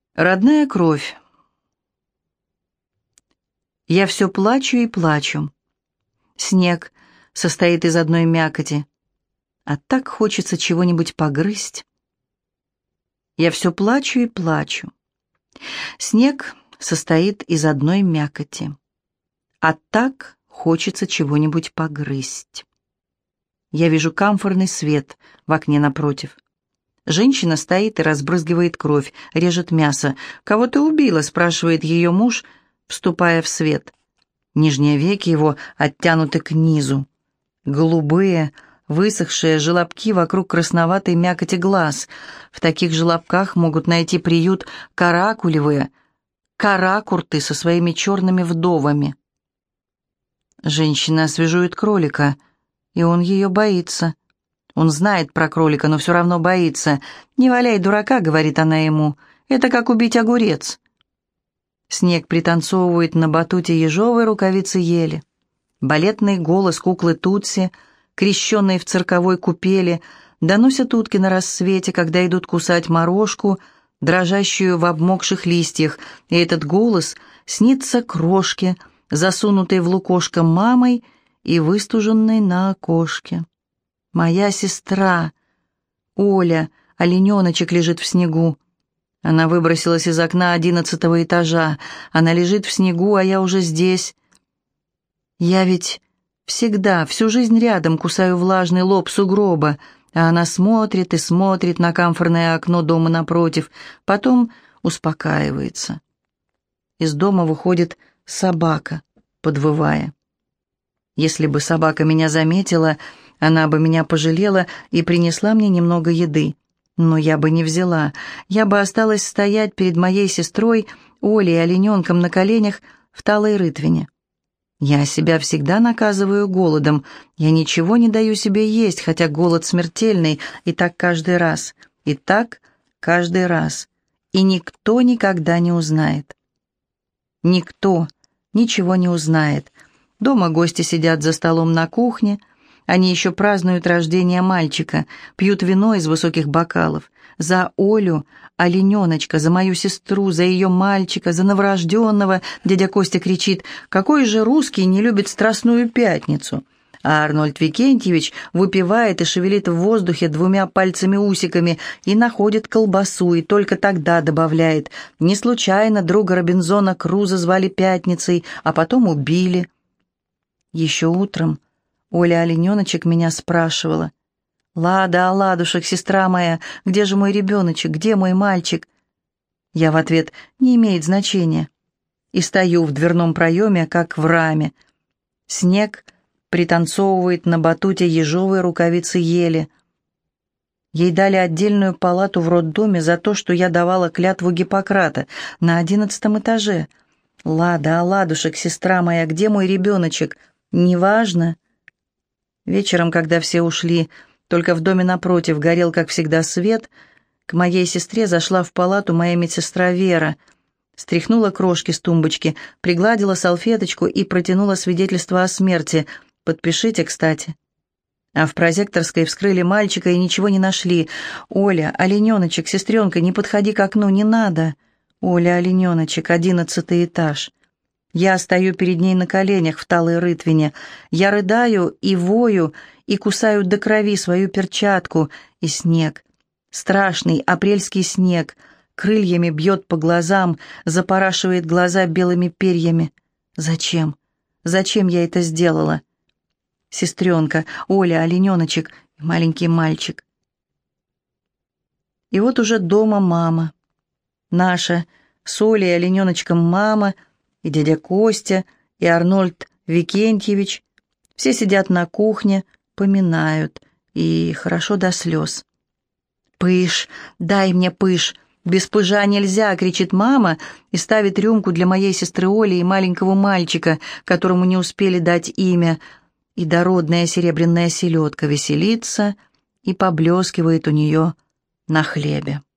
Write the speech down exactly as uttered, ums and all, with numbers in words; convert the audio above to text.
Родная кровь. Я все плачу и плачу. Снег состоит из одной мякоти, а так хочется чего-нибудь погрызть. Я все плачу и плачу. Снег состоит из одной мякоти, а так хочется чего-нибудь погрызть. Я вижу камфорный свет в окне напротив. Женщина стоит и разбрызгивает кровь, режет мясо. «Кого ты убила?» — спрашивает ее муж, вступая в свет. Нижние веки его оттянуты к низу. Голубые, высохшие желобки вокруг красноватой мякоти глаз. В таких желобках могут найти приют каракулевые, каракурты со своими черными вдовами. Женщина освежует кролика, и он ее боится. Он знает про кролика, но все равно боится. «Не валяй дурака», — говорит она ему, — «это как убить огурец». Снег пританцовывает на батуте ежовой рукавицы ели. Балетный голос куклы Тутси, крещенной в цирковой купели, доносят утки на рассвете, когда идут кусать морожку, дрожащую в обмокших листьях, и этот голос снится крошке, засунутой в лукошко мамой и выстуженной на окошке. Моя сестра, Оля, олененочек, лежит в снегу. Она выбросилась из окна одиннадцатого этажа. Она лежит в снегу, а я уже здесь. Я ведь всегда, всю жизнь рядом кусаю влажный лоб сугроба, а она смотрит и смотрит на камфорное окно дома напротив, потом успокаивается. Из дома выходит собака, подвывая. Если бы собака меня заметила, она бы меня пожалела и принесла мне немного еды. Но я бы не взяла. Я бы осталась стоять перед моей сестрой Олей и олененком на коленях в талой рытвине. Я себя всегда наказываю голодом. Я ничего не даю себе есть, хотя голод смертельный, и так каждый раз. И так каждый раз. И никто никогда не узнает. Никто ничего не узнает. Дома гости сидят за столом на кухне. Они еще празднуют рождение мальчика, пьют вино из высоких бокалов. За Олю, олененочка, за мою сестру, за ее мальчика, за новорожденного, дядя Костя кричит: «Какой же русский не любит Страстную пятницу?» А Арнольд Викентьевич выпивает и шевелит в воздухе двумя пальцами-усиками и находит колбасу, и только тогда добавляет: «Не случайно друга Робинзона Круза звали Пятницей, а потом убили». Еще утром Оля-олененочек меня спрашивала: «Лада, оладушек, сестра моя, где же мой ребеночек, где мой мальчик?» Я в ответ: «Не имеет значения». И стою в дверном проеме, как в раме. Снег пританцовывает на батуте ежовой рукавицы ели. Ей дали отдельную палату в роддоме за то, что я давала клятву Гиппократа на одиннадцатом этаже. «Лада, оладушек, сестра моя, где мой ребеночек?» «Неважно». Вечером, когда все ушли, только в доме напротив горел, как всегда, свет, к моей сестре зашла в палату моя медсестра Вера, стряхнула крошки с тумбочки, пригладила салфеточку и протянула свидетельство о смерти. «Подпишите, кстати». А в прозекторской вскрыли мальчика и ничего не нашли. «Оля, олененочек, сестренка, не подходи к окну, не надо». «Оля, олененочек, одиннадцатый этаж». Я стою перед ней на коленях в талой рытвине. Я рыдаю и вою, и кусаю до крови свою перчатку. И снег, страшный апрельский снег, крыльями бьет по глазам, запорашивает глаза белыми перьями. Зачем? Зачем я это сделала? Сестренка, Оля, олененочек, маленький мальчик. И вот уже дома мама. Наша с Олей и олененочком мама, и дядя Костя, и Арнольд Викентьевич. Все сидят на кухне, поминают, и хорошо до слез. «Пыш, дай мне пыш, без пыжа нельзя!» — кричит мама и ставит рюмку для моей сестры Оли и маленького мальчика, которому не успели дать имя, и дородная серебряная селедка веселится и поблескивает у нее на хлебе.